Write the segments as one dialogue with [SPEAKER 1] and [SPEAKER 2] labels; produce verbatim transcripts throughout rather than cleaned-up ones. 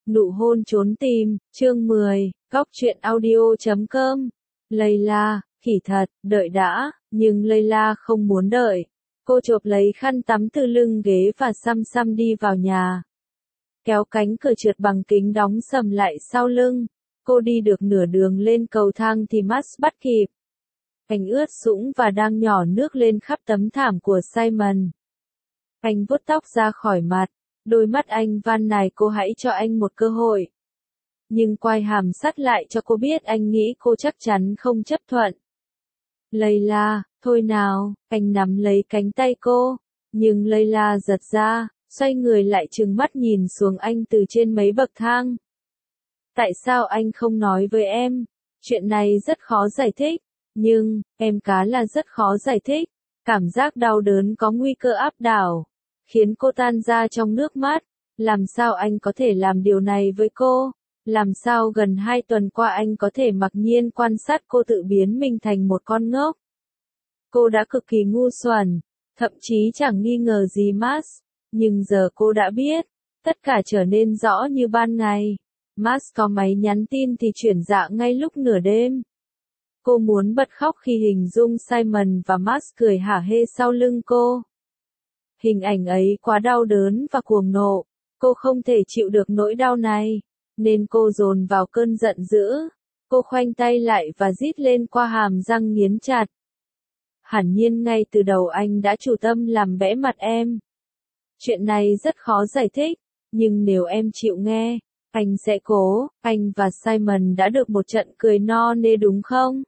[SPEAKER 1] Nụ hôn trốn tìm, chương mười, góc truyện audio chấm com. Layla, khỉ thật, đợi đã, nhưng Layla không muốn đợi. Cô chộp lấy khăn tắm từ lưng ghế và xăm xăm đi vào nhà. Kéo cánh cửa trượt bằng kính đóng sầm lại sau lưng. Cô đi được nửa đường lên cầu thang thì Max bắt kịp. Anh ướt sũng và đang nhỏ nước lên khắp tấm thảm của Simon. Anh vuốt tóc ra khỏi mặt. Đôi mắt anh van nài cô hãy cho anh một cơ hội. Nhưng quai hàm sắt lại cho cô biết anh nghĩ cô chắc chắn không chấp thuận. Layla, thôi nào, anh nắm lấy cánh tay cô. Nhưng Layla giật ra, xoay người lại trừng mắt nhìn xuống anh từ trên mấy bậc thang. Tại sao anh không nói với em? Chuyện này rất khó giải thích. Nhưng, em cá là rất khó giải thích. Cảm giác đau đớn có nguy cơ áp đảo. Khiến cô tan ra trong nước mắt. Làm sao anh có thể làm điều này với cô? Làm sao gần hai tuần qua anh có thể mặc nhiên quan sát cô tự biến mình thành một con ngốc? Cô đã cực kỳ ngu xuẩn, thậm chí chẳng nghi ngờ gì Max. Nhưng giờ cô đã biết, tất cả trở nên rõ như ban ngày. Max có máy nhắn tin thì chuyển dạng ngay lúc nửa đêm. Cô muốn bật khóc khi hình dung Simon và Max cười hả hê sau lưng cô. Hình ảnh ấy quá đau đớn và cuồng nộ, cô không thể chịu được nỗi đau này, nên cô dồn vào cơn giận dữ. Cô khoanh tay lại và rít lên qua hàm răng nghiến chặt. Hẳn nhiên ngay từ đầu anh đã chủ tâm làm bẽ mặt em. Chuyện này rất khó giải thích, nhưng nếu em chịu nghe, anh sẽ cố. Anh và Simon đã được một trận cười no nê đúng không?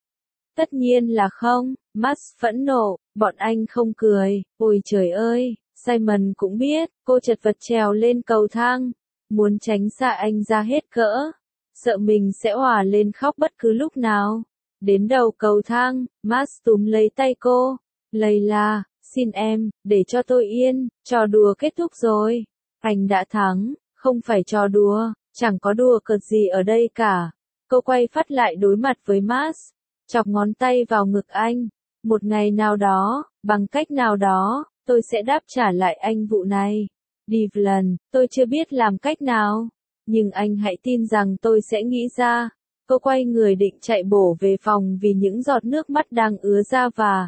[SPEAKER 1] Tất nhiên là không, Max phẫn nộ, bọn anh không cười, ôi trời ơi, Simon cũng biết, cô chật vật trèo lên cầu thang, muốn tránh xa anh ra hết cỡ, sợ mình sẽ òa lên khóc bất cứ lúc nào. Đến đầu cầu thang, Max túm lấy tay cô, Layla, xin em, để cho tôi yên, trò đùa kết thúc rồi, anh đã thắng, không phải trò đùa, chẳng có đùa cợt gì ở đây cả. Cô quay phát lại đối mặt với Max. Chọc ngón tay vào ngực anh. Một ngày nào đó, bằng cách nào đó, tôi sẽ đáp trả lại anh vụ này. Devlin, tôi chưa biết làm cách nào. Nhưng anh hãy tin rằng tôi sẽ nghĩ ra. Cô quay người định chạy bổ về phòng vì những giọt nước mắt đang ứa ra và...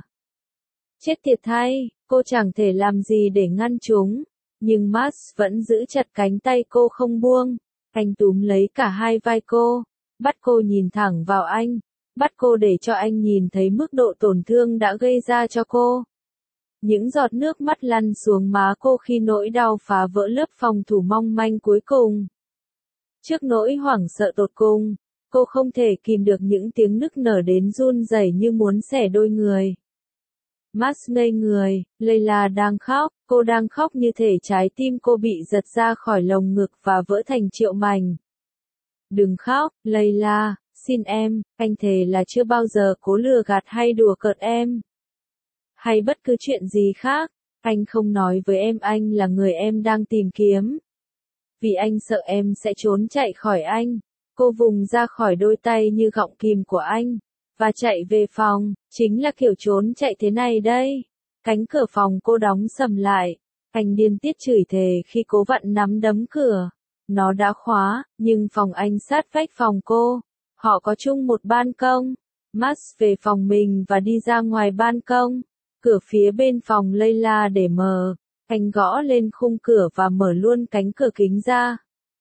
[SPEAKER 1] Chết tiệt thay, cô chẳng thể làm gì để ngăn chúng. Nhưng Max vẫn giữ chặt cánh tay cô không buông. Anh túm lấy cả hai vai cô. Bắt cô nhìn thẳng vào anh. Bắt cô để cho anh nhìn thấy mức độ tổn thương đã gây ra cho cô. Những giọt nước mắt lăn xuống má cô khi nỗi đau phá vỡ lớp phòng thủ mong manh cuối cùng. Trước nỗi hoảng sợ tột cùng, cô không thể kìm được những tiếng nức nở đến run rẩy như muốn xẻ đôi người. Max ngây người, Layla đang khóc, cô đang khóc như thể trái tim cô bị giật ra khỏi lồng ngực và vỡ thành triệu mảnh. Đừng khóc, Layla. Xin em, anh thề là chưa bao giờ cố lừa gạt hay đùa cợt em. Hay bất cứ chuyện gì khác, anh không nói với em anh là người em đang tìm kiếm. Vì anh sợ em sẽ trốn chạy khỏi anh. Cô vùng ra khỏi đôi tay như gọng kìm của anh, và chạy về phòng, chính là kiểu trốn chạy thế này đây. Cánh cửa phòng cô đóng sầm lại, anh điên tiết chửi thề khi cố vặn nắm đấm cửa. Nó đã khóa, nhưng phòng anh sát vách phòng cô. Họ có chung một ban công. Max về phòng mình và đi ra ngoài ban công. Cửa phía bên phòng Layla để mở. Anh gõ lên khung cửa và mở luôn cánh cửa kính ra.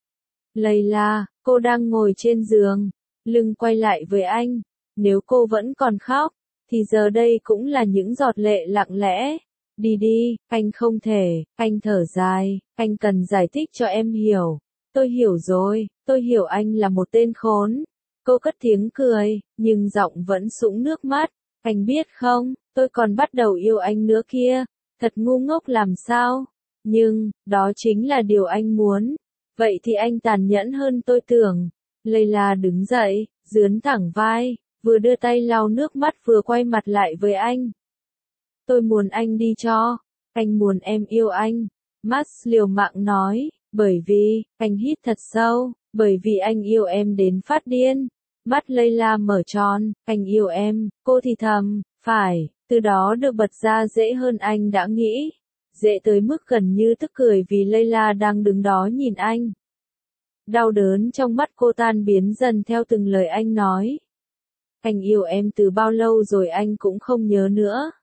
[SPEAKER 1] Layla, cô đang ngồi trên giường, lưng quay lại với anh. Nếu cô vẫn còn khóc, thì giờ đây cũng là những giọt lệ lặng lẽ. Đi đi, anh không thể, anh thở dài, anh cần giải thích cho em hiểu. Tôi hiểu rồi, tôi hiểu anh là một tên khốn. Cô cất tiếng cười, nhưng giọng vẫn sũng nước mắt. Anh biết không, tôi còn bắt đầu yêu anh nữa kia. Thật ngu ngốc làm sao? Nhưng, đó chính là điều anh muốn. Vậy thì anh tàn nhẫn hơn tôi tưởng. Layla đứng dậy, dướn thẳng vai, vừa đưa tay lau nước mắt vừa quay mặt lại với anh. Tôi muốn anh đi cho. Anh muốn em yêu anh. Max liều mạng nói, bởi vì, anh hít thật sâu. Bởi vì anh yêu em đến phát điên. Mắt Layla mở tròn, anh yêu em, cô thì thầm, phải, từ đó được bật ra dễ hơn anh đã nghĩ. Dễ tới mức gần như tức cười vì Layla đang đứng đó nhìn anh. Đau đớn trong mắt cô tan biến dần theo từng lời anh nói. Anh yêu em từ bao lâu rồi anh cũng không nhớ nữa.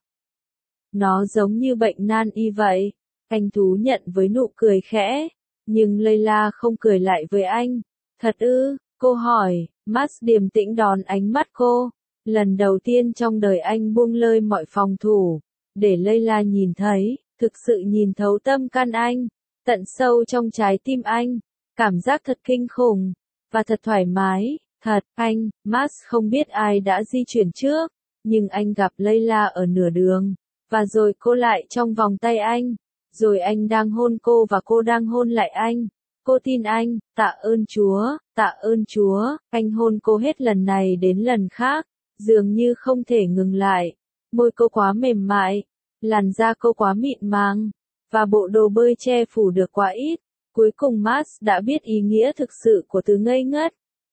[SPEAKER 1] Nó giống như bệnh nan y vậy. Anh thú nhận với nụ cười khẽ. Nhưng Layla không cười lại với anh. Thật ư? Cô hỏi. Max điềm tĩnh đón ánh mắt cô. Lần đầu tiên trong đời anh buông lơi mọi phòng thủ. Để Layla nhìn thấy, thực sự nhìn thấu tâm can anh. Tận sâu trong trái tim anh. Cảm giác thật kinh khủng. Và thật thoải mái. Thật, anh, Max không biết ai đã di chuyển trước. Nhưng anh gặp Layla ở nửa đường. Và rồi cô lại trong vòng tay anh. Rồi anh đang hôn cô và cô đang hôn lại anh. Cô tin anh, tạ ơn Chúa, tạ ơn Chúa. Anh hôn cô hết lần này đến lần khác. Dường như không thể ngừng lại. Môi cô quá mềm mại. Làn da cô quá mịn màng. Và bộ đồ bơi che phủ được quá ít. Cuối cùng Max đã biết ý nghĩa thực sự của từ ngây ngất.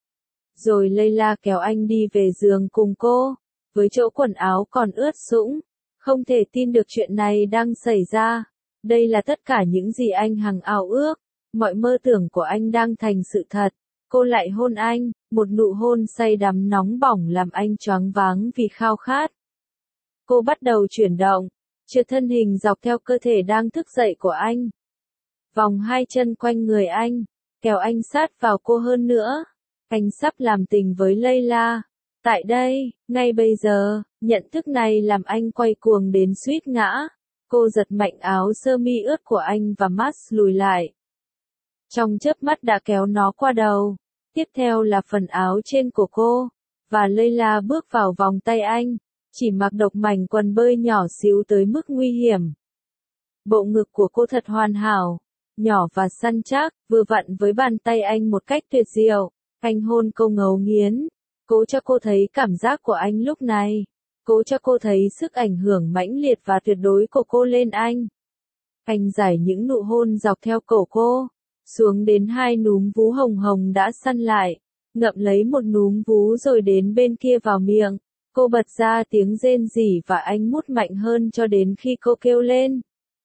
[SPEAKER 1] Rồi Layla kéo anh đi về giường cùng cô. Với chỗ quần áo còn ướt sũng. Không thể tin được chuyện này đang xảy ra. Đây là tất cả những gì anh hằng ao ước. Mọi mơ tưởng của anh đang thành sự thật. Cô lại hôn anh, một nụ hôn say đắm nóng bỏng làm anh choáng váng vì khao khát. Cô bắt đầu chuyển động, trượt thân hình dọc theo cơ thể đang thức dậy của anh. Vòng hai chân quanh người anh, kéo anh sát vào cô hơn nữa. Anh sắp làm tình với Layla. Tại đây, ngay bây giờ, nhận thức này làm anh quay cuồng đến suýt ngã. Cô giật mạnh áo sơ mi ướt của anh và Max lùi lại. Trong chớp mắt đã kéo nó qua đầu. Tiếp theo là phần áo trên của cô. Và Layla bước vào vòng tay anh. Chỉ mặc độc mảnh quần bơi nhỏ xíu tới mức nguy hiểm. Bộ ngực của cô thật hoàn hảo. Nhỏ và săn chắc, vừa vặn với bàn tay anh một cách tuyệt diệu. Anh hôn cô ngấu nghiến. Cố cho cô thấy cảm giác của anh lúc này. Cố cho cô thấy sức ảnh hưởng mãnh liệt và tuyệt đối của cô lên anh. Anh giải những nụ hôn dọc theo cổ cô. Xuống đến hai núm vú hồng hồng đã săn lại. Ngậm lấy một núm vú rồi đến bên kia vào miệng. Cô bật ra tiếng rên rỉ và anh mút mạnh hơn cho đến khi cô kêu lên.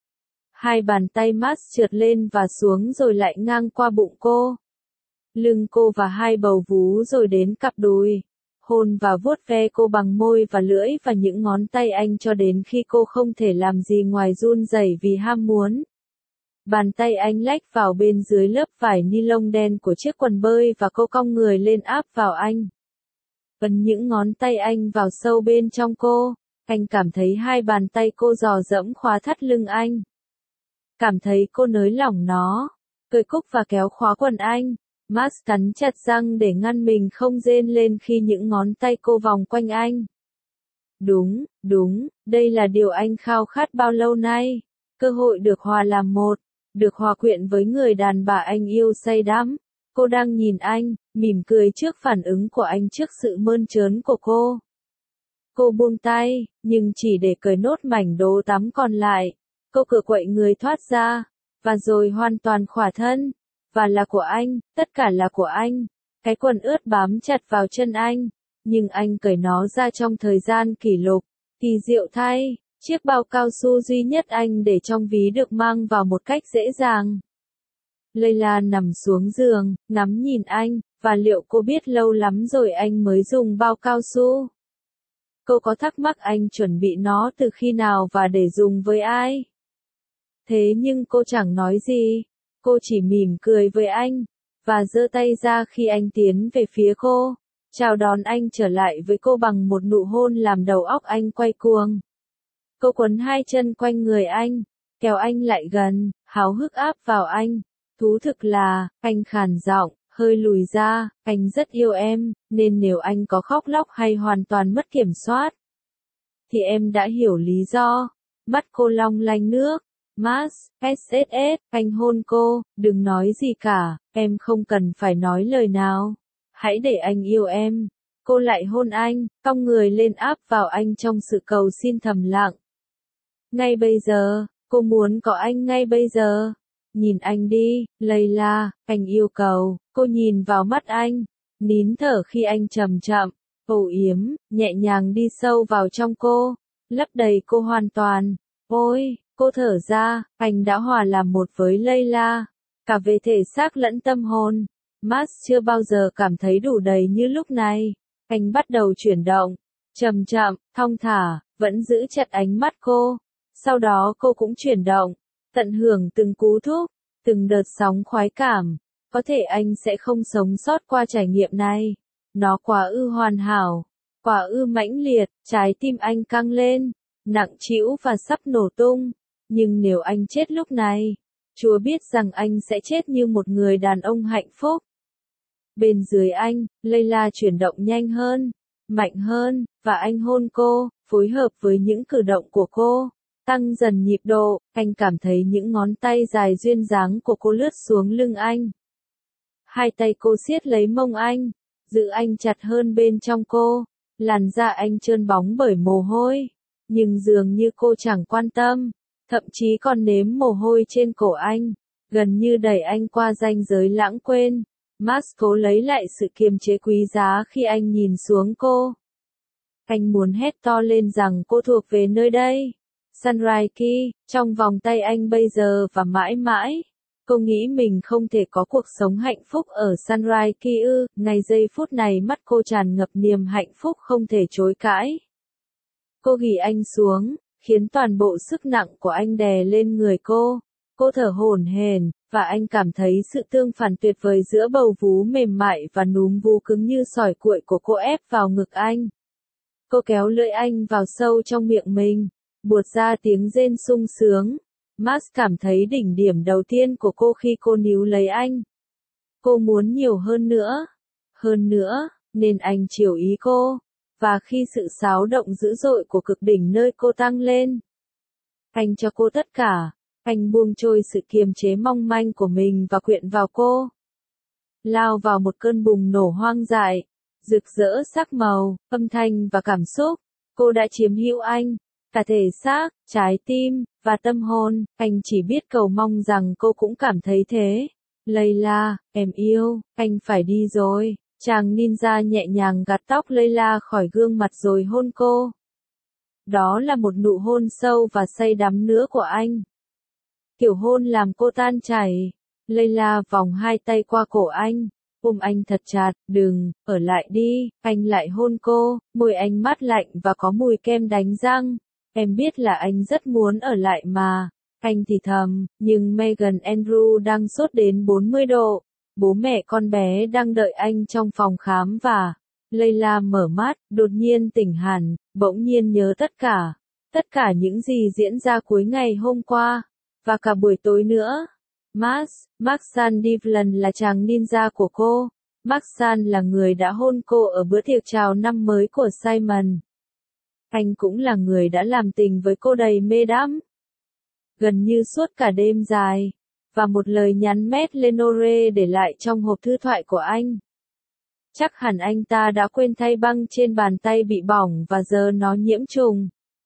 [SPEAKER 1] Hai bàn tay Max trượt lên và xuống rồi lại ngang qua bụng cô. Lưng cô và hai bầu vú rồi đến cặp đùi. Hôn và vuốt ve cô bằng môi và lưỡi và những ngón tay anh cho đến khi cô không thể làm gì ngoài run rẩy vì ham muốn. Bàn tay anh lách vào bên dưới lớp vải ni lông đen của chiếc quần bơi và cô cong người lên áp vào anh. Ấn những ngón tay anh vào sâu bên trong cô. Anh cảm thấy hai bàn tay cô dò dẫm khóa thắt lưng anh. Cảm thấy cô nới lỏng nó. Cởi cúc và kéo khóa quần anh. Max cắn chặt răng để ngăn mình không rên lên khi những ngón tay cô vòng quanh anh. Đúng, đúng, đây là điều anh khao khát bao lâu nay. Cơ hội được hòa làm một. Được hòa quyện với người đàn bà anh yêu say đắm. Cô đang nhìn anh, mỉm cười trước phản ứng của anh trước sự mơn trớn của cô. Cô buông tay, nhưng chỉ để cởi nốt mảnh đồ tắm còn lại. Cô cựa quậy người thoát ra, và rồi hoàn toàn khỏa thân. Và là của anh, tất cả là của anh. Cái quần ướt bám chặt vào chân anh, nhưng anh cởi nó ra trong thời gian kỷ lục. Kỳ diệu thay, chiếc bao cao su duy nhất anh để trong ví được mang vào một cách dễ dàng. Layla nằm xuống giường, ngắm nhìn anh, và liệu cô biết lâu lắm rồi anh mới dùng bao cao su? Cô có thắc mắc anh chuẩn bị nó từ khi nào và để dùng với ai? Thế nhưng cô chẳng nói gì. Cô chỉ mỉm cười với anh, và giơ tay ra khi anh tiến về phía cô. Chào đón anh trở lại với cô bằng một nụ hôn làm đầu óc anh quay cuồng. Cô quấn hai chân quanh người anh, kéo anh lại gần, háo hức áp vào anh. Thú thực là, anh khàn giọng, hơi lùi ra, anh rất yêu em, nên nếu anh có khóc lóc hay hoàn toàn mất kiểm soát, thì em đã hiểu lý do. Mắt cô long lanh nước. Max, ét ét ét, anh hôn cô, đừng nói gì cả, em không cần phải nói lời nào. Hãy để anh yêu em. Cô lại hôn anh, cong người lên áp vào anh trong sự cầu xin thầm lặng. Ngay bây giờ, cô muốn có anh ngay bây giờ. Nhìn anh đi, Layla, anh yêu cầu. Cô nhìn vào mắt anh, nín thở khi anh chậm chậm, âu yếm, nhẹ nhàng đi sâu vào trong cô, lấp đầy cô hoàn toàn. Ôi, cô thở ra, anh đã hòa làm một với Layla, cả về thể xác lẫn tâm hồn. Max chưa bao giờ cảm thấy đủ đầy như lúc này. Anh bắt đầu chuyển động, chậm chậm, thong thả, vẫn giữ chặt ánh mắt cô. Sau đó cô cũng chuyển động, tận hưởng từng cú thúc, từng đợt sóng khoái cảm. Có thể anh sẽ không sống sót qua trải nghiệm này. Nó quá ư hoàn hảo, quá ư mãnh liệt, trái tim anh căng lên, nặng trĩu và sắp nổ tung. Nhưng nếu anh chết lúc này, Chúa biết rằng anh sẽ chết như một người đàn ông hạnh phúc. Bên dưới anh, Layla chuyển động nhanh hơn, mạnh hơn, và anh hôn cô, phối hợp với những cử động của cô, tăng dần nhịp độ. Anh cảm thấy những ngón tay dài duyên dáng của cô lướt xuống lưng anh. Hai tay cô siết lấy mông anh, giữ anh chặt hơn bên trong cô. Làn da anh trơn bóng bởi mồ hôi, nhưng dường như cô chẳng quan tâm, thậm chí còn nếm mồ hôi trên cổ anh, gần như đẩy anh qua ranh giới lãng quên. Max cố lấy lại sự kiềm chế quý giá khi anh nhìn xuống cô. Anh muốn hét to lên rằng cô thuộc về nơi đây. Sunrise Key, trong vòng tay anh bây giờ và mãi mãi. Cô nghĩ mình không thể có cuộc sống hạnh phúc ở Sunrise Key ư. Ngay giây phút này mắt cô tràn ngập niềm hạnh phúc không thể chối cãi. Cô ghì anh xuống, khiến toàn bộ sức nặng của anh đè lên người cô. Cô thở hổn hển, và anh cảm thấy sự tương phản tuyệt vời giữa bầu vú mềm mại và núm vú cứng như sỏi cuội của cô ép vào ngực anh. Cô kéo lưỡi anh vào sâu trong miệng mình, buột ra tiếng rên sung sướng. Max cảm thấy đỉnh điểm đầu tiên của cô khi cô níu lấy anh. Cô muốn nhiều hơn nữa, hơn nữa, nên anh chiều ý cô. Và khi sự xáo động dữ dội của cực đỉnh nơi cô tăng lên, anh cho cô tất cả. Anh buông trôi sự kiềm chế mong manh của mình và quyện vào cô. Lao vào một cơn bùng nổ hoang dại, rực rỡ sắc màu, âm thanh và cảm xúc. Cô đã chiếm hữu anh, cả thể xác, trái tim, và tâm hồn. Anh chỉ biết cầu mong rằng cô cũng cảm thấy thế. Layla, em yêu, anh phải đi rồi. Chàng ninja nhẹ nhàng gạt tóc Layla khỏi gương mặt rồi hôn cô. Đó là một nụ hôn sâu và say đắm nữa của anh. Kiểu hôn làm cô tan chảy. Layla vòng hai tay qua cổ anh, ôm anh thật chặt. Đừng, ở lại đi. Anh lại hôn cô, môi anh mát lạnh và có mùi kem đánh răng. Em biết là anh rất muốn ở lại mà. Anh thì thầm, nhưng Megan Andrew đang sốt đến bốn mươi độ. Bố mẹ con bé đang đợi anh trong phòng khám và... Layla mở mắt, đột nhiên tỉnh hẳn, bỗng nhiên nhớ tất cả. Tất cả những gì diễn ra cuối ngày hôm qua. Và cả buổi tối nữa. Max, Maxan Devlin là chàng ninja của cô. Maxan là người đã hôn cô ở bữa tiệc chào năm mới của Simon. Anh cũng là người đã làm tình với cô đầy mê đắm. Gần như suốt cả đêm dài. Và một lời nhắn Matt Lenore để lại trong hộp thư thoại của anh. Chắc hẳn anh ta đã quên thay băng trên bàn tay bị bỏng và giờ nó nhiễm trùng.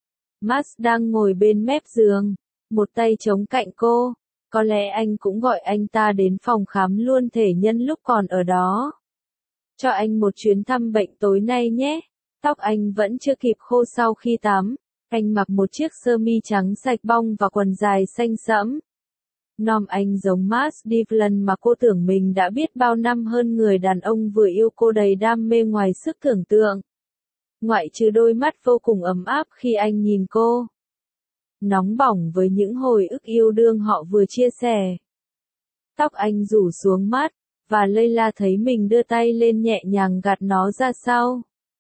[SPEAKER 1] Max đang ngồi bên mép giường, một tay chống cạnh cô. Có lẽ anh cũng gọi anh ta đến phòng khám luôn thể nhân lúc còn ở đó. Cho anh một chuyến thăm bệnh tối nay nhé. Tóc anh vẫn chưa kịp khô sau khi tắm. Anh mặc một chiếc sơ mi trắng sạch bong và quần dài xanh sẫm. Nom anh giống Max Devlin mà cô tưởng mình đã biết bao năm hơn người đàn ông vừa yêu cô đầy đam mê ngoài sức tưởng tượng. Ngoại trừ đôi mắt vô cùng ấm áp khi anh nhìn cô. Nóng bỏng với những hồi ức yêu đương họ vừa chia sẻ. Tóc anh rủ xuống mắt, và Layla thấy mình đưa tay lên nhẹ nhàng gạt nó ra sau.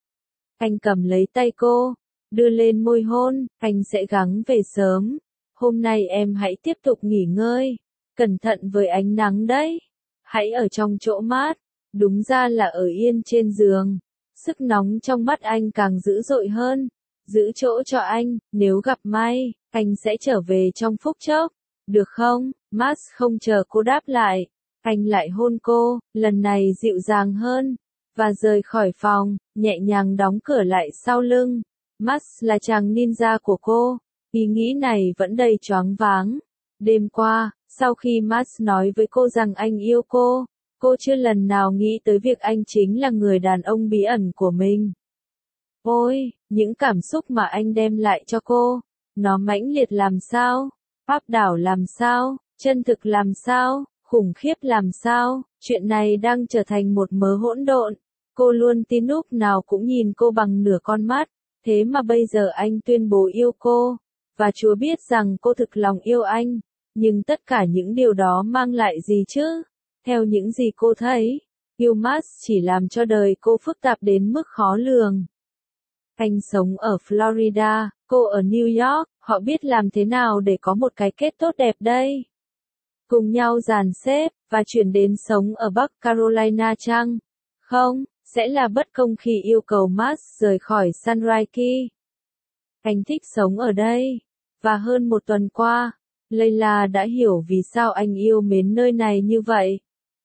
[SPEAKER 1] Anh cầm lấy tay cô, đưa lên môi hôn. Anh sẽ gắng về sớm. Hôm nay em hãy tiếp tục nghỉ ngơi. Cẩn thận với ánh nắng đấy. Hãy ở trong chỗ mát. Đúng ra là ở yên trên giường. Sức nóng trong mắt anh càng dữ dội hơn. Giữ chỗ cho anh, nếu gặp may, anh sẽ trở về trong phút chốc. Được không? Max không chờ cô đáp lại. Anh lại hôn cô, lần này dịu dàng hơn. Và rời khỏi phòng, nhẹ nhàng đóng cửa lại sau lưng. Max là chàng ninja của cô. Ý nghĩ này vẫn đầy choáng váng. Đêm qua, sau khi Max nói với cô rằng anh yêu cô, cô chưa lần nào nghĩ tới việc anh chính là người đàn ông bí ẩn của mình. Ôi, những cảm xúc mà anh đem lại cho cô, nó mãnh liệt làm sao, áp đảo làm sao, chân thực làm sao, khủng khiếp làm sao, Chuyện này đang trở thành một mớ hỗn độn. Cô luôn tin lúc nào cũng nhìn cô bằng nửa con mắt, thế mà bây giờ anh tuyên bố yêu cô, và Chúa biết rằng cô thực lòng yêu anh, nhưng tất cả những điều đó mang lại gì chứ? Theo những gì cô thấy, yêu Max chỉ làm cho đời cô phức tạp đến mức khó lường. Anh sống ở Florida, cô ở New York, họ biết làm thế nào để có một cái kết tốt đẹp đây? Cùng nhau dàn xếp, và chuyển đến sống ở Bắc Carolina chăng? Không, sẽ là bất công khi yêu cầu Max rời khỏi Sunrise Key. Anh thích sống ở đây. Và hơn một tuần qua, Layla đã hiểu vì sao anh yêu mến nơi này như vậy.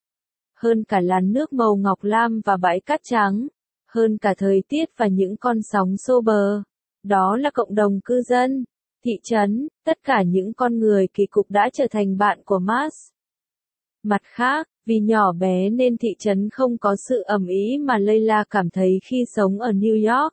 [SPEAKER 1] Hơn cả làn nước màu ngọc lam và bãi cát trắng, hơn cả thời tiết và những con sóng xô bờ. Đó là cộng đồng cư dân, thị trấn, tất cả những con người kỳ cục đã trở thành bạn của Max. Mặt khác, vì nhỏ bé nên thị trấn không có sự ầm ĩ mà Layla cảm thấy khi sống ở New York.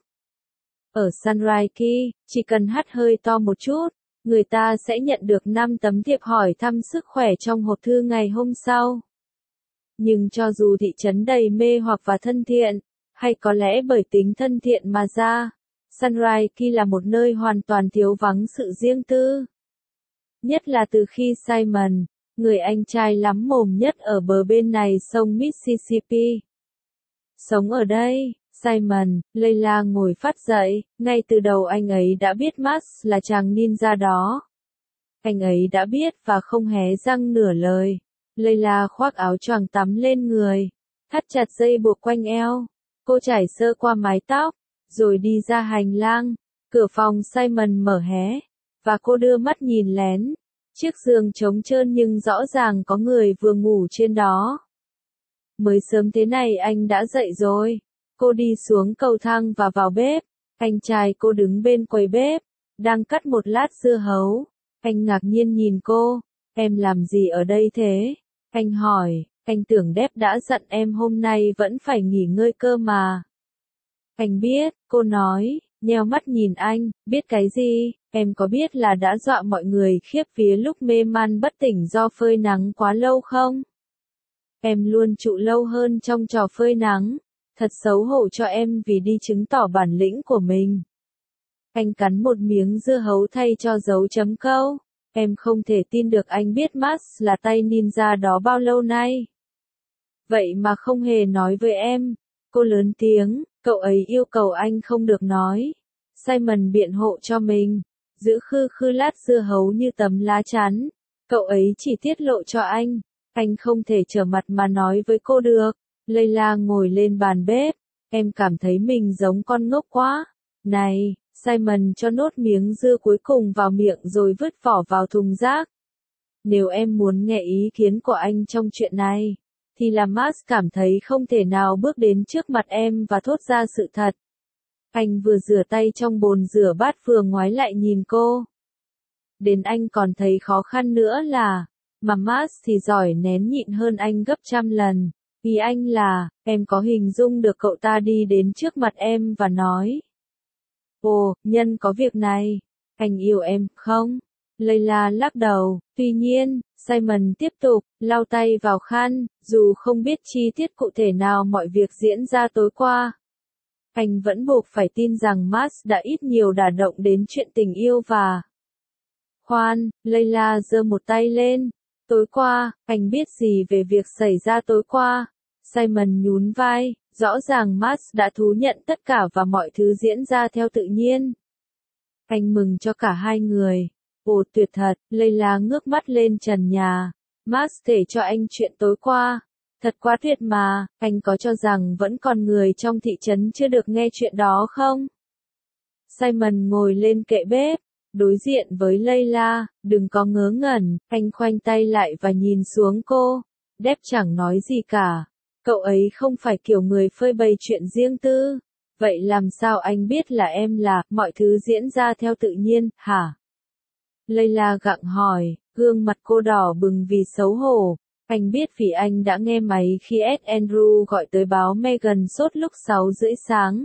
[SPEAKER 1] Ở Sunrise Key, chỉ cần hắt hơi to một chút, người ta sẽ nhận được năm tấm thiệp hỏi thăm sức khỏe trong hộp thư ngày hôm sau. Nhưng cho dù thị trấn đầy mê hoặc và thân thiện, hay có lẽ bởi tính thân thiện mà ra, Sunrise Key là một nơi hoàn toàn thiếu vắng sự riêng tư. Nhất là từ khi Simon, người anh trai lắm mồm nhất ở bờ bên này sông Mississippi, sống ở đây. Simon, Layla ngồi phát dậy, ngay từ đầu anh ấy đã biết Max là chàng ninja đó. Anh ấy đã biết và không hé răng nửa lời. Layla khoác áo choàng tắm lên người, thắt chặt dây buộc quanh eo. Cô chải sơ qua mái tóc, rồi đi ra hành lang. Cửa phòng Simon mở hé, và cô đưa mắt nhìn lén. Chiếc giường trống trơn nhưng rõ ràng có người vừa ngủ trên đó. Mới sớm thế này anh đã dậy rồi. Cô đi xuống cầu thang và vào bếp. Anh trai cô đứng bên quầy bếp, đang cắt một lát dưa hấu. Anh ngạc nhiên nhìn cô. Em làm gì ở đây thế? Anh hỏi, anh tưởng Deb đã dặn em hôm nay vẫn phải nghỉ ngơi cơ mà. Anh biết, cô nói, nheo mắt nhìn anh, biết cái gì? Em có biết là đã dọa mọi người khiếp vía lúc mê man bất tỉnh do phơi nắng quá lâu không? Em luôn trụ lâu hơn trong trò phơi nắng. Thật xấu hổ cho em vì đi chứng tỏ bản lĩnh của mình. Anh cắn một miếng dưa hấu thay cho dấu chấm câu. Em không thể tin được anh biết Max là tay ninja đó bao lâu nay. Vậy mà không hề nói với em. Cô lớn tiếng, cậu ấy yêu cầu anh không được nói. Simon biện hộ cho mình, giữ khư khư lát dưa hấu như tấm lá chắn. Cậu ấy chỉ tiết lộ cho anh. Anh không thể trở mặt mà nói với cô được. Layla ngồi lên bàn bếp. Em cảm thấy mình giống con ngốc quá. Này, Simon cho nốt miếng dưa cuối cùng vào miệng rồi vứt vỏ vào thùng rác. Nếu em muốn nghe ý kiến của anh trong chuyện này, thì là Max cảm thấy không thể nào bước đến trước mặt em và thốt ra sự thật. Anh vừa rửa tay trong bồn rửa bát vừa ngoái lại nhìn cô. Đến anh còn thấy khó khăn nữa là, mà Max thì giỏi nén nhịn hơn anh gấp trăm lần. Ý anh là, em có hình dung được cậu ta đi đến trước mặt em và nói. Ồ, nhân có việc này. Anh yêu em, không? Layla lắc đầu. Tuy nhiên, Simon tiếp tục, lau tay vào khăn, dù không biết chi tiết cụ thể nào mọi việc diễn ra tối qua. Anh vẫn buộc phải tin rằng Max đã ít nhiều đả động đến chuyện tình yêu và... Khoan, Layla giơ một tay lên. Tối qua, anh biết gì về việc xảy ra tối qua? Simon nhún vai, rõ ràng Max đã thú nhận tất cả và mọi thứ diễn ra theo tự nhiên. Anh mừng cho cả hai người. Ồ tuyệt thật, Layla ngước mắt lên trần nhà. Max kể cho anh chuyện tối qua. Thật quá tuyệt mà, anh có cho rằng vẫn còn người trong thị trấn chưa được nghe chuyện đó không? Simon ngồi lên kệ bếp, đối diện với Layla, đừng có ngớ ngẩn, anh khoanh tay lại và nhìn xuống cô. Deb chẳng nói gì cả. Cậu ấy không phải kiểu người phơi bày chuyện riêng tư. Vậy làm sao anh biết là em là, mọi thứ diễn ra theo tự nhiên, hả? Layla gặng hỏi, gương mặt cô đỏ bừng vì xấu hổ. Anh biết vì anh đã nghe máy khi Ed Andrew gọi tới báo Megan sốt lúc sáu rưỡi sáng.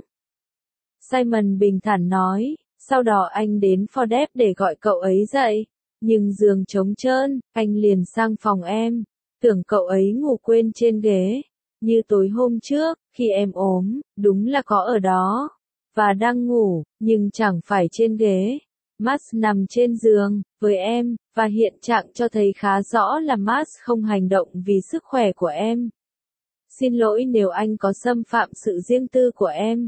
[SPEAKER 1] Simon bình thản nói, sau đó anh đến for Deb để gọi cậu ấy dậy. Nhưng giường trống trơn, anh liền sang phòng em. Tưởng cậu ấy ngủ quên trên ghế. Như tối hôm trước, khi em ốm, đúng là có ở đó. Và đang ngủ, nhưng chẳng phải trên ghế. Max nằm trên giường, với em, và hiện trạng cho thấy khá rõ là Max không hành động vì sức khỏe của em. Xin lỗi nếu anh có xâm phạm sự riêng tư của em.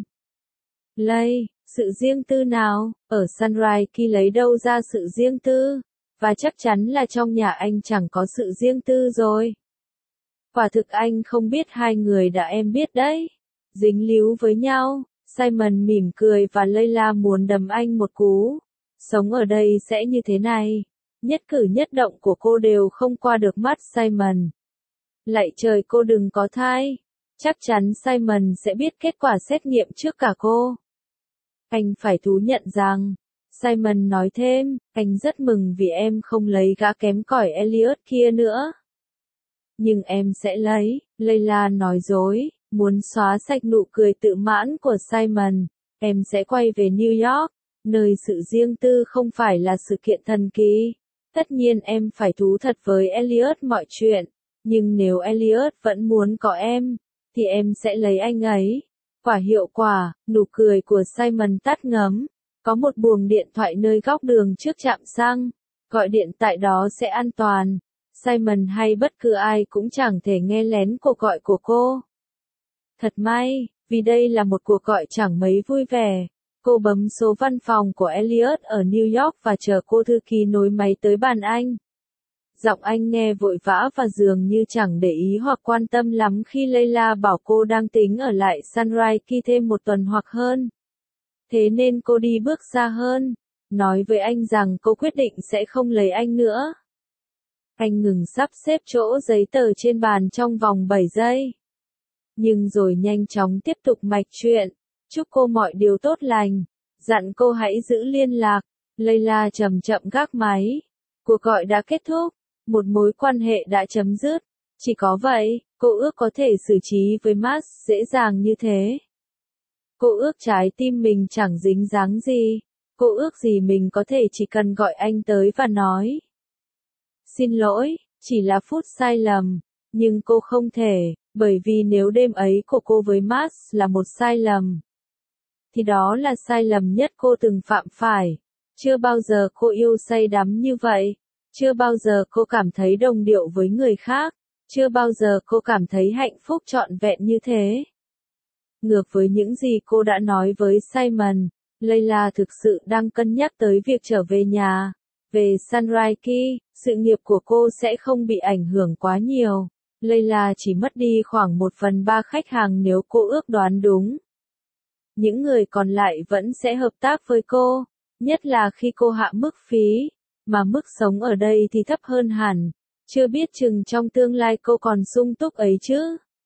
[SPEAKER 1] Lay, sự riêng tư nào? Ở Sunrise Key lấy đâu ra sự riêng tư? Và chắc chắn là trong nhà anh chẳng có sự riêng tư rồi. Quả thực anh không biết hai người đã em biết đấy. Dính líu với nhau. Simon mỉm cười và Layla muốn đấm anh một cú. Sống ở đây sẽ như thế này. Nhất cử nhất động của cô đều không qua được mắt Simon. Lạy trời cô đừng có thai. Chắc chắn Simon sẽ biết kết quả xét nghiệm trước cả cô. Anh phải thú nhận rằng, Simon nói thêm, anh rất mừng vì em không lấy gã kém cỏi Elliot kia nữa. Nhưng em sẽ lấy, Layla nói dối, muốn xóa sạch nụ cười tự mãn của Simon. Em sẽ quay về New York, nơi sự riêng tư không phải là sự kiện thần kỳ. Tất nhiên em phải thú thật với Elliot mọi chuyện. Nhưng nếu Elliot vẫn muốn có em, thì em sẽ lấy anh ấy. Quả hiệu quả, nụ cười của Simon tắt ngấm. Có một buồng điện thoại nơi góc đường trước trạm xăng. Gọi điện tại đó sẽ an toàn. Simon hay bất cứ ai cũng chẳng thể nghe lén cuộc gọi của cô. Thật may, vì đây là một cuộc gọi chẳng mấy vui vẻ. Cô bấm số văn phòng của Elliot ở New York và chờ cô thư ký nối máy tới bàn anh. Giọng anh nghe vội vã và dường như chẳng để ý hoặc quan tâm lắm khi Layla bảo cô đang tính ở lại Sunrise Key thêm một tuần hoặc hơn. Thế nên cô đi bước xa hơn, nói với anh rằng cô quyết định sẽ không lấy anh nữa. Anh ngừng sắp xếp chỗ giấy tờ trên bàn trong vòng bảy giây. Nhưng rồi nhanh chóng tiếp tục mạch chuyện. Chúc cô mọi điều tốt lành. Dặn cô hãy giữ liên lạc. Layla chậm chậm gác máy. Cuộc gọi đã kết thúc. Một mối quan hệ đã chấm dứt. Chỉ có vậy, cô ước có thể xử trí với Max dễ dàng như thế. Cô ước trái tim mình chẳng dính dáng gì. Cô ước gì mình có thể chỉ cần gọi anh tới và nói. Xin lỗi, chỉ là phút sai lầm. Nhưng cô không thể, bởi vì nếu đêm ấy của cô với Max là một sai lầm, thì đó là sai lầm nhất cô từng phạm phải. Chưa bao giờ cô yêu say đắm như vậy. Chưa bao giờ cô cảm thấy đồng điệu với người khác. Chưa bao giờ cô cảm thấy hạnh phúc trọn vẹn như thế. Ngược với những gì cô đã nói với Simon, Layla thực sự đang cân nhắc tới việc trở về nhà. Về Sunrise Key, sự nghiệp của cô sẽ không bị ảnh hưởng quá nhiều. Layla chỉ mất đi khoảng một phần ba khách hàng nếu cô ước đoán đúng. Những người còn lại vẫn sẽ hợp tác với cô, nhất là khi cô hạ mức phí, mà mức sống ở đây thì thấp hơn hẳn. Chưa biết chừng trong tương lai cô còn sung túc ấy chứ.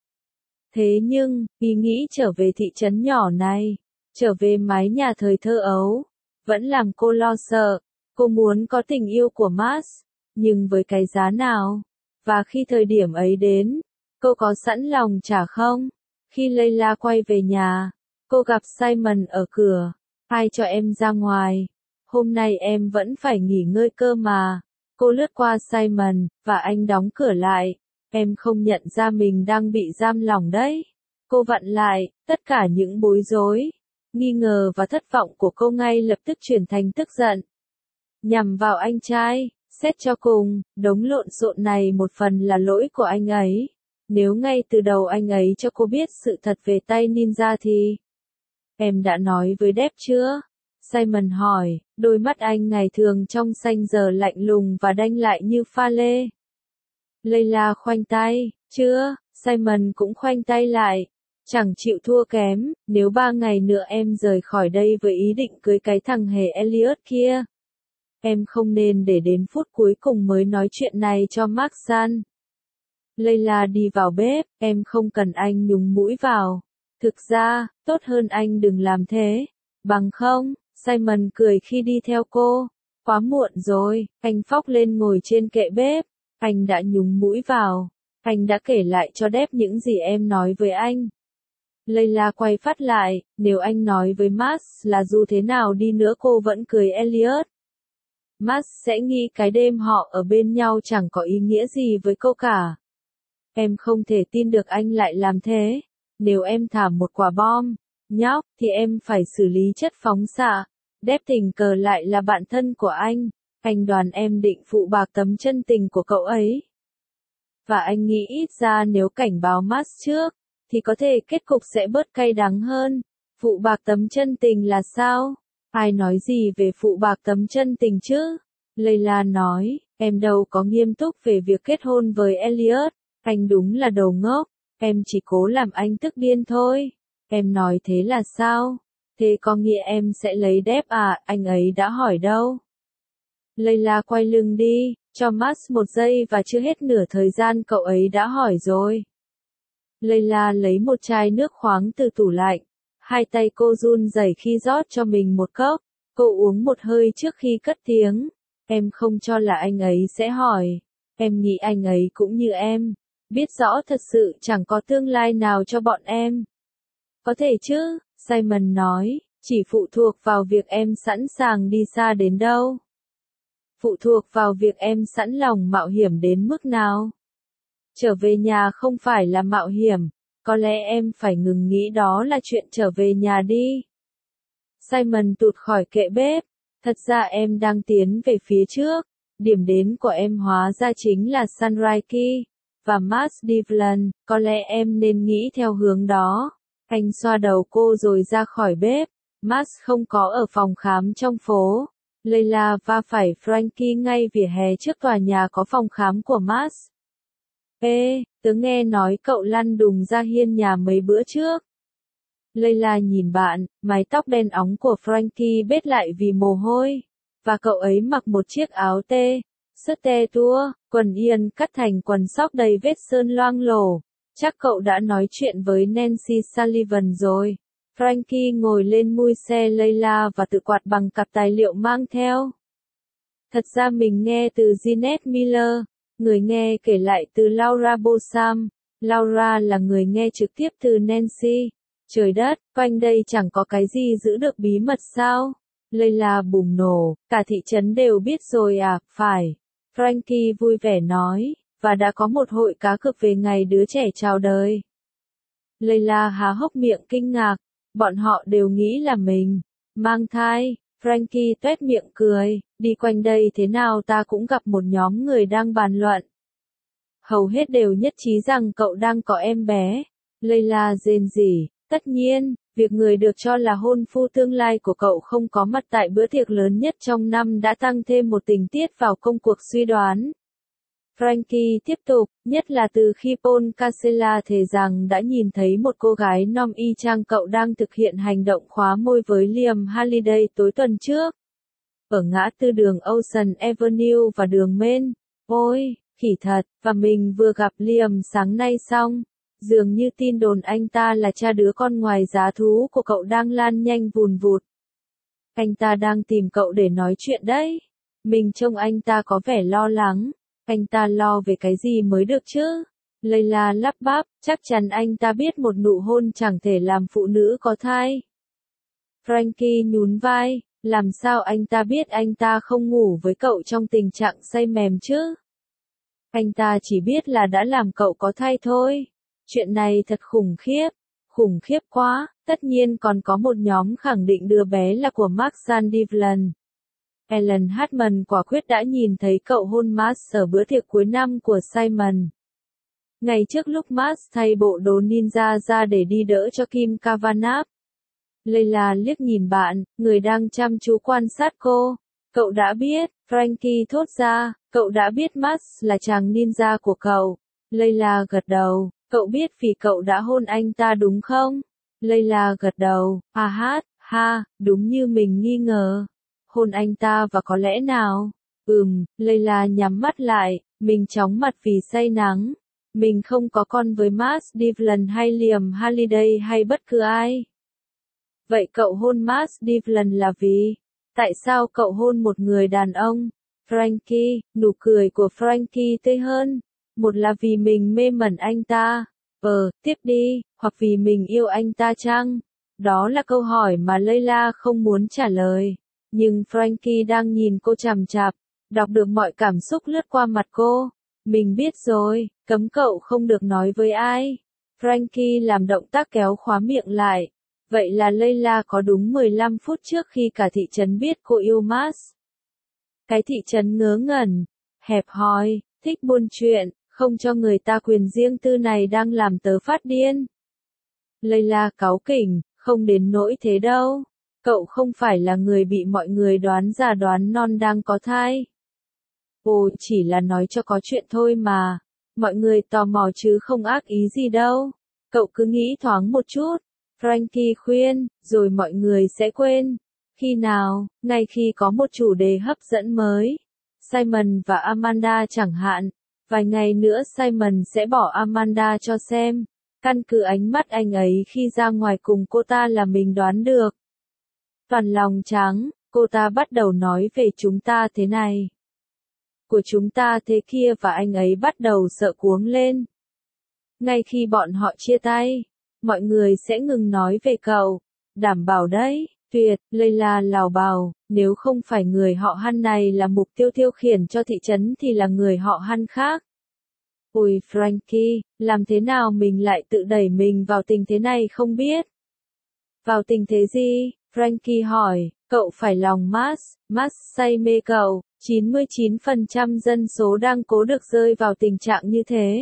[SPEAKER 1] Thế nhưng, ý nghĩ trở về thị trấn nhỏ này, trở về mái nhà thời thơ ấu, vẫn làm cô lo sợ. Cô muốn có tình yêu của Max, nhưng với cái giá nào? Và khi thời điểm ấy đến, cô có sẵn lòng trả không? Khi Layla quay về nhà, cô gặp Simon ở cửa. Ai cho em ra ngoài? Hôm nay em vẫn phải nghỉ ngơi cơ mà. Cô lướt qua Simon, và anh đóng cửa lại. Em không nhận ra mình đang bị giam lỏng đấy. Cô vặn lại, tất cả những bối rối, nghi ngờ và thất vọng của cô ngay lập tức chuyển thành tức giận. Nhằm vào anh trai, xét cho cùng, đống lộn xộn này một phần là lỗi của anh ấy. Nếu ngay từ đầu anh ấy cho cô biết sự thật về tay ninja thì... Em đã nói với Deb chưa? Simon hỏi, đôi mắt anh ngày thường trong xanh giờ lạnh lùng và đanh lại như pha lê. Layla khoanh tay, chưa, Simon cũng khoanh tay lại. Chẳng chịu thua kém, nếu ba ngày nữa em rời khỏi đây với ý định cưới cái thằng hề Elliot kia. Em không nên để đến phút cuối cùng mới nói chuyện này cho Max san. Layla đi vào bếp, em không cần anh nhúng mũi vào. Thực ra, tốt hơn anh đừng làm thế. Bằng không, Simon cười khi đi theo cô. Quá muộn rồi, anh phóc lên ngồi trên kệ bếp. Anh đã nhúng mũi vào. Anh đã kể lại cho Deb những gì em nói với anh. Layla quay phát lại, nếu anh nói với Max là dù thế nào đi nữa cô vẫn cưới Elliot. Max sẽ nghĩ cái đêm họ ở bên nhau chẳng có ý nghĩa gì với cô cả. Em không thể tin được anh lại làm thế. Nếu em thả một quả bom, nhóc, thì em phải xử lý chất phóng xạ. Đép tình cờ lại là bạn thân của anh. Anh đoán em định phụ bạc tấm chân tình của cậu ấy. Và anh nghĩ ít ra nếu cảnh báo Max trước, thì có thể kết cục sẽ bớt cay đắng hơn. Phụ bạc tấm chân tình là sao? Ai nói gì về phụ bạc tấm chân tình chứ? Layla nói, em đâu có nghiêm túc về việc kết hôn với Elliot. Anh đúng là đồ ngốc. Em chỉ cố làm anh tức điên thôi. Em nói thế là sao? Thế có nghĩa em sẽ lấy Deb à? Anh ấy đã hỏi đâu? Layla quay lưng đi, cho Max một giây và chưa hết nửa thời gian cậu ấy đã hỏi rồi. Layla lấy một chai nước khoáng từ tủ lạnh. Hai tay cô run rẩy khi rót cho mình một cốc. Cô uống một hơi trước khi cất tiếng. Em không cho là anh ấy sẽ hỏi. Em nghĩ anh ấy cũng như em. Biết rõ thật sự chẳng có tương lai nào cho bọn em. Có thể chứ, Simon nói, chỉ phụ thuộc vào việc em sẵn sàng đi xa đến đâu. Phụ thuộc vào việc em sẵn lòng mạo hiểm đến mức nào. Trở về nhà không phải là mạo hiểm, có lẽ em phải ngừng nghĩ đó là chuyện trở về nhà đi. Simon tụt khỏi kệ bếp, thật ra em đang tiến về phía trước, điểm đến của em hóa ra chính là Sunrise và Max Devlin, có lẽ em nên nghĩ theo hướng đó. Anh xoa đầu cô rồi ra khỏi bếp, Max không có ở phòng khám trong phố. Layla va phải Frankie ngay vỉa hè trước tòa nhà có phòng khám của Max. Ê, tớ nghe nói cậu lăn đùng ra hiên nhà mấy bữa trước. Layla nhìn bạn, mái tóc đen óng của Frankie bết lại vì mồ hôi. Và cậu ấy mặc một chiếc áo tê, sơ tê tua, quần yên cắt thành quần sóc đầy vết sơn loang lổ. Chắc cậu đã nói chuyện với Nancy Sullivan rồi. Frankie ngồi lên mui xe Layla và tự quạt bằng cặp tài liệu mang theo. Thật ra mình nghe từ Jeanette Miller, người nghe kể lại từ Laura Bossam. Laura là người nghe trực tiếp từ Nancy. Trời đất, quanh đây chẳng có cái gì giữ được bí mật sao? Layla bùng nổ, cả thị trấn đều biết rồi à, phải. Frankie vui vẻ nói, và đã có một hội cá cược về ngày đứa trẻ chào đời. Layla há hốc miệng kinh ngạc, bọn họ đều nghĩ là mình mang thai. Frankie tuét miệng cười, đi quanh đây thế nào ta cũng gặp một nhóm người đang bàn luận. Hầu hết đều nhất trí rằng cậu đang có em bé. Layla rên rỉ, tất nhiên, việc người được cho là hôn phu tương lai của cậu không có mặt tại bữa tiệc lớn nhất trong năm đã tăng thêm một tình tiết vào công cuộc suy đoán. Frankie tiếp tục, nhất là từ khi Paul Casella thề rằng đã nhìn thấy một cô gái nom y chang cậu đang thực hiện hành động khóa môi với Liam Halliday tối tuần trước. Ở ngã tư đường Ocean Avenue và đường Main. Ôi, khỉ thật, và mình vừa gặp Liam sáng nay xong. Dường như tin đồn anh ta là cha đứa con ngoài giá thú của cậu đang lan nhanh vùn vụt. Anh ta đang tìm cậu để nói chuyện đấy. Mình trông anh ta có vẻ lo lắng. Anh ta lo về cái gì mới được chứ? Layla lắp bắp, chắc chắn anh ta biết một nụ hôn chẳng thể làm phụ nữ có thai. Frankie nhún vai, làm sao anh ta biết anh ta không ngủ với cậu trong tình trạng say mềm chứ? Anh ta chỉ biết là đã làm cậu có thai thôi. Chuyện này thật khủng khiếp, khủng khiếp quá, tất nhiên còn có một nhóm khẳng định đứa bé là của Max Devlin. Ellen Hartman quả quyết đã nhìn thấy cậu hôn Max ở bữa tiệc cuối năm của Simon. Ngày trước lúc Max thay bộ đồ ninja ra để đi đỡ cho Kim Kavanagh. Layla liếc nhìn bạn, người đang chăm chú quan sát cô. Cậu đã biết, Frankie thốt ra, cậu đã biết Max là chàng ninja của cậu. Layla gật đầu, cậu biết vì cậu đã hôn anh ta đúng không? Layla gật đầu, à hát, ha, đúng như mình nghi ngờ. Hôn anh ta và có lẽ nào? Ừm, Layla nhắm mắt lại, mình chóng mặt vì say nắng. Mình không có con với Max Devlin hay Liam Halliday hay bất cứ ai. Vậy cậu hôn Max Devlin là vì? Tại sao cậu hôn một người đàn ông? Frankie, nụ cười của Frankie tươi hơn. Một là vì mình mê mẩn anh ta. Ờ, tiếp đi, hoặc vì mình yêu anh ta chăng? Đó là câu hỏi mà Layla không muốn trả lời. Nhưng Frankie đang nhìn cô chằm chằm, đọc được mọi cảm xúc lướt qua mặt cô. Mình biết rồi, cấm cậu không được nói với ai. Frankie làm động tác kéo khóa miệng lại. Vậy là Layla có đúng mười lăm phút trước khi cả thị trấn biết cô yêu Mars. Cái thị trấn ngớ ngẩn, hẹp hòi, thích buôn chuyện, không cho người ta quyền riêng tư này đang làm tớ phát điên. Layla cáu kỉnh, không đến nỗi thế đâu. Cậu không phải là người bị mọi người đoán già đoán non đang có thai. Ồ, chỉ là nói cho có chuyện thôi mà. Mọi người tò mò chứ không ác ý gì đâu. Cậu cứ nghĩ thoáng một chút. Frankie khuyên, rồi mọi người sẽ quên. Khi nào, ngay khi có một chủ đề hấp dẫn mới. Simon và Amanda chẳng hạn. Vài ngày nữa Simon sẽ bỏ Amanda cho xem. Căn cứ ánh mắt anh ấy khi ra ngoài cùng cô ta là mình đoán được. Toàn lòng trắng, cô ta bắt đầu nói về chúng ta thế này. Của chúng ta thế kia và anh ấy bắt đầu sợ cuống lên. Ngay khi bọn họ chia tay, mọi người sẽ ngừng nói về cậu. Đảm bảo đấy, tuyệt, Layla lào bào, nếu không phải người họ Han này là mục tiêu tiêu khiển cho thị trấn thì là người họ Han khác. Ôi Frankie, làm thế nào mình lại tự đẩy mình vào tình thế này không biết? Vào tình thế gì? Frankie hỏi, cậu phải lòng Mars, Mars say mê cậu, chín mươi chín phần trăm dân số đang cố được rơi vào tình trạng như thế.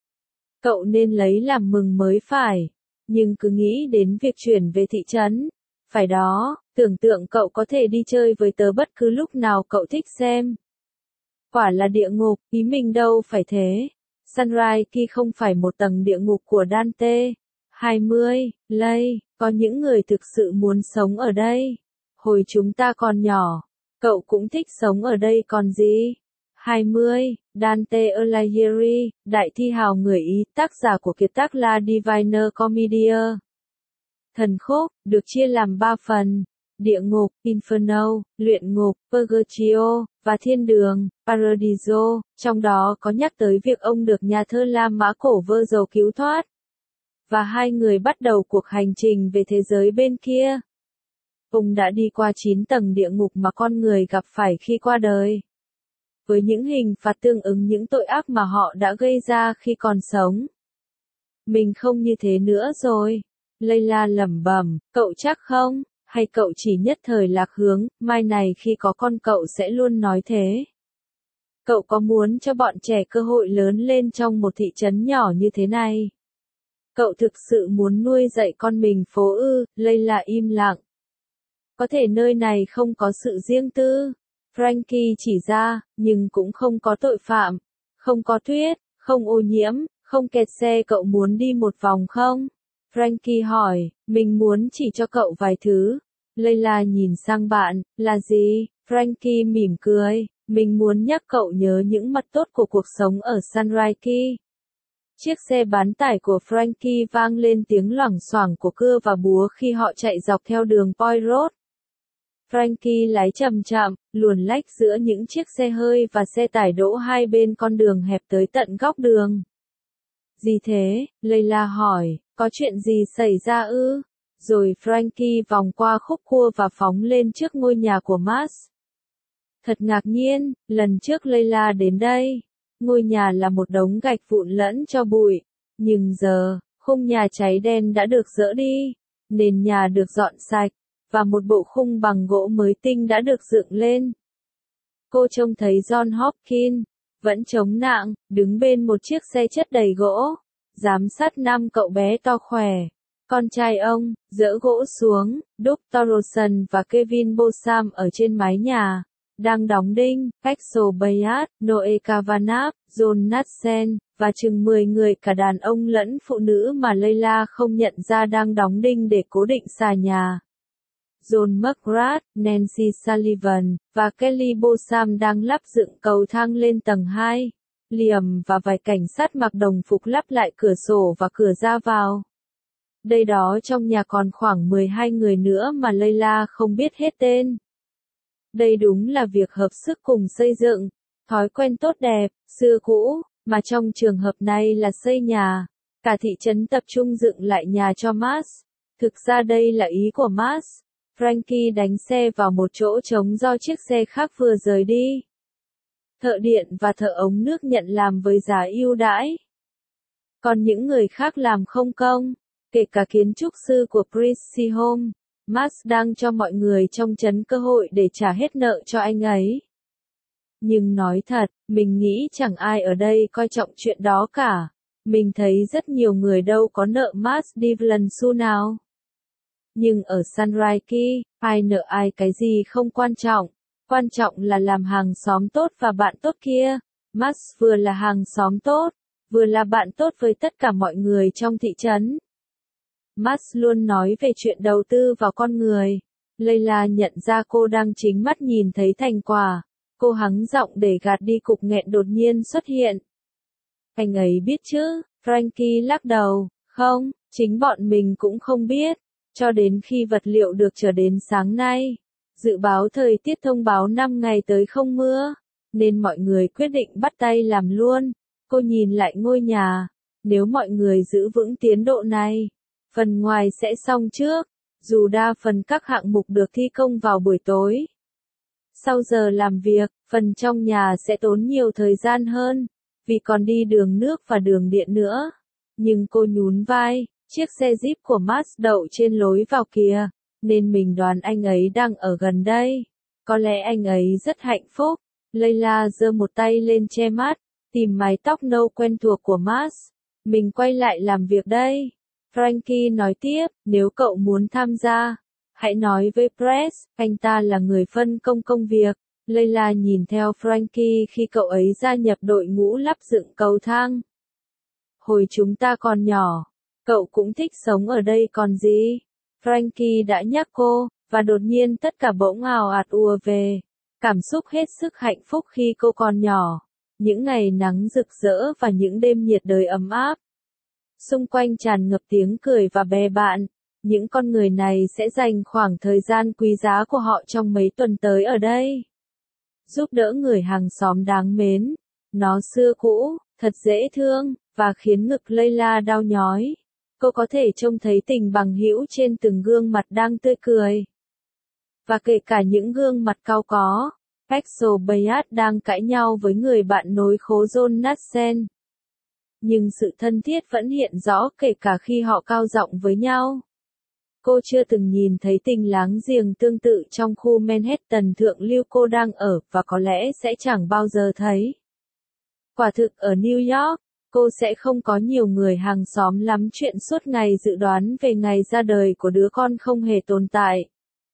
[SPEAKER 1] Cậu nên lấy làm mừng mới phải, nhưng cứ nghĩ đến việc chuyển về thị trấn. Phải đó, tưởng tượng cậu có thể đi chơi với tớ bất cứ lúc nào cậu thích xem. Quả là địa ngục, ý mình đâu phải thế. Sunrise Key không phải một tầng địa ngục của Dante. hai mươi, Lay, có những người thực sự muốn sống ở đây. Hồi chúng ta còn nhỏ, cậu cũng thích sống ở đây còn gì. hai mươi, Dante Alighieri, đại thi hào người Ý, tác giả của kiệt tác La Divina Commedia. Thần khúc, được chia làm ba phần. Địa ngục, Inferno, luyện ngục, Purgatorio, và thiên đường, Paradiso, trong đó có nhắc tới việc ông được nhà thơ La Mã cổ vơ dầu cứu thoát. Và hai người bắt đầu cuộc hành trình về thế giới bên kia. Ông đã đi qua chín tầng địa ngục mà con người gặp phải khi qua đời. Với những hình phạt tương ứng những tội ác mà họ đã gây ra khi còn sống. Mình không như thế nữa rồi. Layla lẩm bẩm, cậu chắc không? Hay cậu chỉ nhất thời lạc hướng, mai này khi có con cậu sẽ luôn nói thế. Cậu có muốn cho bọn trẻ cơ hội lớn lên trong một thị trấn nhỏ như thế này? Cậu thực sự muốn nuôi dạy con mình phố ư? Layla im lặng. Có thể nơi này không có sự riêng tư. Frankie chỉ ra, nhưng cũng không có tội phạm, không có tuyết, không ô nhiễm, không kẹt xe. Cậu muốn đi một vòng không? Frankie hỏi, mình muốn chỉ cho cậu vài thứ. Layla nhìn sang bạn, là gì? Frankie mỉm cười, mình muốn nhắc cậu nhớ những mặt tốt của cuộc sống ở Sunrise Key. Chiếc xe bán tải của Frankie vang lên tiếng loảng xoảng của cưa và búa khi họ chạy dọc theo đường Point Road. Frankie lái chậm chậm, luồn lách giữa những chiếc xe hơi và xe tải đỗ hai bên con đường hẹp tới tận góc đường. Gì thế? Layla hỏi, có chuyện gì xảy ra ư? Rồi Frankie vòng qua khúc cua và phóng lên trước ngôi nhà của Mars. Thật ngạc nhiên, lần trước Layla đến đây, ngôi nhà là một đống gạch vụn lẫn tro bụi. Nhưng giờ, khung nhà cháy đen đã được dỡ đi, nền nhà được dọn sạch, và một bộ khung bằng gỗ mới tinh đã được dựng lên. Cô trông thấy John Hopkins, vẫn chống nạng, đứng bên một chiếc xe chất đầy gỗ, giám sát năm cậu bé to khỏe. Con trai ông, dỡ gỗ xuống, doctor Rosen và Kevin Bosham ở trên mái nhà, đang đóng đinh, Axel Bayard, Noe Kavanagh, John Natsen, và chừng mười người cả đàn ông lẫn phụ nữ mà Layla không nhận ra đang đóng đinh để cố định xà nhà. John McGrath, Nancy Sullivan, và Kelly Bosham đang lắp dựng cầu thang lên tầng hai. Liam và vài cảnh sát mặc đồng phục lắp lại cửa sổ và cửa ra vào. Đây đó trong nhà còn khoảng mười hai người nữa mà Layla không biết hết tên. Đây đúng là việc hợp sức cùng xây dựng, thói quen tốt đẹp, xưa cũ, mà trong trường hợp này là xây nhà. Cả thị trấn tập trung dựng lại nhà cho Mars. Thực ra đây là ý của Mars. Frankie đánh xe vào một chỗ trống do chiếc xe khác vừa rời đi. thợ điện và thợ ống nước nhận làm với giá ưu đãi. Còn những người khác làm không công, kể cả kiến trúc sư của Prissy Home, Max đang cho mọi người trong trấn cơ hội để trả hết nợ cho anh ấy. Nhưng nói thật, mình nghĩ chẳng ai ở đây coi trọng chuyện đó cả. Mình thấy rất nhiều người đâu có nợ Max đi lần xu nào. Nhưng ở Sunrise, ai nợ ai cái gì không quan trọng. Quan trọng là làm hàng xóm tốt và bạn tốt kia. Max vừa là hàng xóm tốt, vừa là bạn tốt với tất cả mọi người trong thị trấn. Max luôn nói về chuyện đầu tư vào con người. Layla nhận ra cô đang chính mắt nhìn thấy thành quả. Cô hắng giọng để gạt đi cục nghẹn đột nhiên xuất hiện. Anh ấy biết chứ, Frankie lắc đầu, không, chính bọn mình cũng không biết. Cho đến khi vật liệu được chờ đến sáng nay. Dự báo thời tiết thông báo năm ngày tới không mưa. Nên mọi người quyết định bắt tay làm luôn. Cô nhìn lại ngôi nhà. Nếu mọi người giữ vững tiến độ này, phần ngoài sẽ xong trước. Dù đa phần các hạng mục được thi công vào buổi tối. Sau giờ làm việc, phần trong nhà sẽ tốn nhiều thời gian hơn, vì còn đi đường nước và đường điện nữa. Nhưng cô nhún vai, chiếc xe Jeep của Max đậu trên lối vào kìa, nên mình đoán anh ấy đang ở gần đây. Có lẽ anh ấy rất hạnh phúc. Layla giơ một tay lên che mắt, tìm mái tóc nâu quen thuộc của Max. Mình quay lại làm việc đây. Frankie nói tiếp, nếu cậu muốn tham gia, hãy nói với Press, anh ta là người phân công công việc. Layla nhìn theo Frankie khi cậu ấy gia nhập đội ngũ lắp dựng cầu thang. Hồi chúng ta còn nhỏ, cậu cũng thích sống ở đây còn gì? Frankie đã nhắc cô, và đột nhiên tất cả bỗng ào ạt ùa về. Cảm xúc hết sức hạnh phúc khi cô còn nhỏ. Những ngày nắng rực rỡ và những đêm nhiệt đới ấm áp. Xung quanh tràn ngập tiếng cười và bè bạn. Những con người này sẽ dành khoảng thời gian quý giá của họ trong mấy tuần tới ở đây. Giúp đỡ người hàng xóm đáng mến. Nó xưa cũ, thật dễ thương, và khiến ngực Layla đau nhói. Cô có thể trông thấy tình bằng hữu trên từng gương mặt đang tươi cười. Và kể cả những gương mặt cau có. Axel Bayat đang cãi nhau với người bạn nối khố John Natsen. Nhưng sự thân thiết vẫn hiện rõ kể cả khi họ cao giọng với nhau. Cô chưa từng nhìn thấy tình láng giềng tương tự trong khu Manhattan thượng lưu cô đang ở và có lẽ sẽ chẳng bao giờ thấy. Quả thực ở New York, cô sẽ không có nhiều người hàng xóm lắm chuyện suốt ngày dự đoán về ngày ra đời của đứa con không hề tồn tại.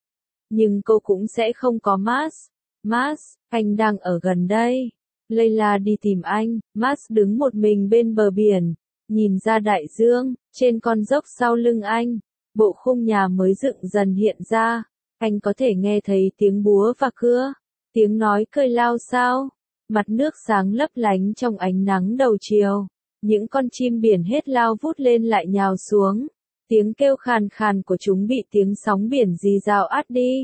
[SPEAKER 1] Nhưng cô cũng sẽ không có Max. Max, anh đang ở gần đây. Layla đi tìm anh. Max đứng một mình bên bờ biển, nhìn ra đại dương, trên con dốc sau lưng anh. Bộ khung nhà mới dựng dần hiện ra. Anh có thể nghe thấy tiếng búa và cưa, tiếng nói cười lao xao. Mặt nước sáng lấp lánh trong ánh nắng đầu chiều. Những con chim biển hết lao vút lên lại nhào xuống. Tiếng kêu khàn khàn của chúng bị tiếng sóng biển rì rào át đi.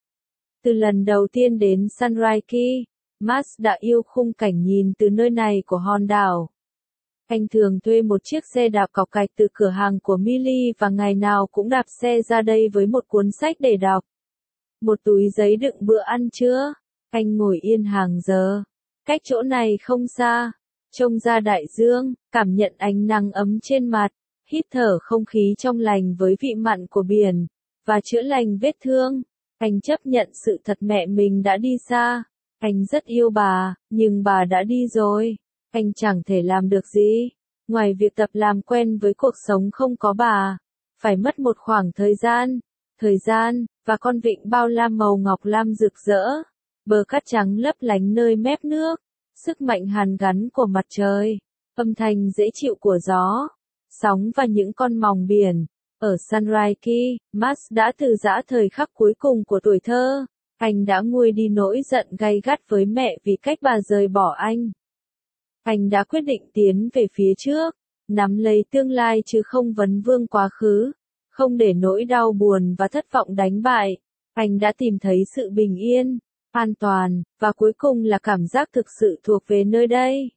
[SPEAKER 1] Từ lần đầu tiên đến Sunrise, Max đã yêu khung cảnh nhìn từ nơi này của hòn đảo. Anh thường thuê một chiếc xe đạp cọc cạch từ cửa hàng của Millie và ngày nào cũng đạp xe ra đây với một cuốn sách để đọc. Một túi giấy đựng bữa ăn trưa. Anh ngồi yên hàng giờ. Cách chỗ này không xa. Trông ra đại dương, cảm nhận ánh nắng ấm trên mặt. Hít thở không khí trong lành với vị mặn của biển. Và chữa lành vết thương. Anh chấp nhận sự thật mẹ mình đã đi xa. Anh rất yêu bà, nhưng bà đã đi rồi. Anh chẳng thể làm được gì. Ngoài việc tập làm quen với cuộc sống không có bà. Phải mất một khoảng thời gian. Thời gian, và con vịnh bao la màu ngọc lam rực rỡ. Bờ cát trắng lấp lánh nơi mép nước. Sức mạnh hàn gắn của mặt trời. Âm thanh dễ chịu của gió. Sóng và những con mòng biển. Ở Sunrise, Max đã từ giã thời khắc cuối cùng của tuổi thơ. Anh đã nguôi đi nỗi giận gay gắt với mẹ vì cách bà rời bỏ anh. Anh đã quyết định tiến về phía trước, nắm lấy tương lai chứ không vấn vương quá khứ, không để nỗi đau buồn và thất vọng đánh bại. Anh đã tìm thấy sự bình yên, an toàn, và cuối cùng là cảm giác thực sự thuộc về nơi đây.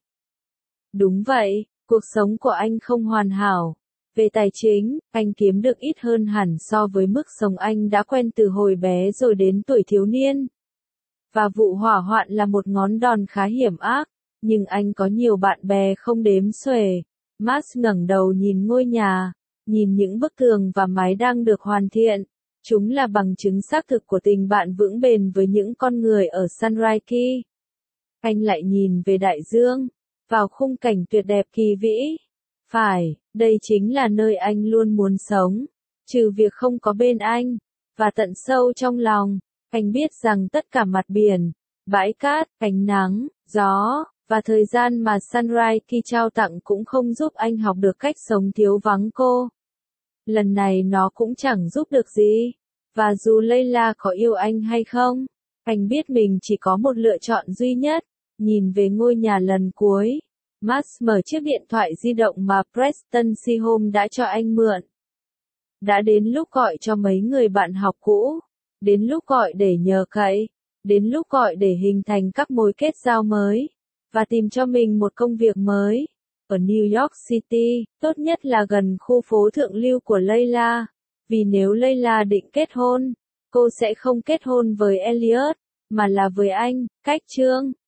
[SPEAKER 1] Đúng vậy, cuộc sống của anh không hoàn hảo. Về tài chính, anh kiếm được ít hơn hẳn so với mức sống anh đã quen từ hồi bé rồi đến tuổi thiếu niên. Và vụ hỏa hoạn là một ngón đòn khá hiểm ác, nhưng anh có nhiều bạn bè không đếm xuể. Max ngẩng đầu nhìn ngôi nhà, nhìn những bức tường và mái đang được hoàn thiện. Chúng là bằng chứng xác thực của tình bạn vững bền với những con người ở Sunrise Key. Anh lại nhìn về đại dương, vào khung cảnh tuyệt đẹp kỳ vĩ. Phải, đây chính là nơi anh luôn muốn sống, trừ việc không có bên anh. Và tận sâu trong lòng, anh biết rằng tất cả mặt biển, bãi cát, ánh nắng, gió, và thời gian mà Sunrise Key trao tặng cũng không giúp anh học được cách sống thiếu vắng cô. Lần này nó cũng chẳng giúp được gì. Và dù Layla có yêu anh hay không, anh biết mình chỉ có một lựa chọn duy nhất. Nhìn về ngôi nhà lần cuối, Max mở chiếc điện thoại di động mà Preston Seaholm đã cho anh mượn. Đã đến lúc gọi cho mấy người bạn học cũ, đến lúc gọi để nhờ cậy, đến lúc gọi để hình thành các mối kết giao mới, và tìm cho mình một công việc mới. Ở New York City, tốt nhất là gần khu phố thượng lưu của Layla, vì nếu Layla định kết hôn, cô sẽ không kết hôn với Elliot, mà là với anh. Cách chương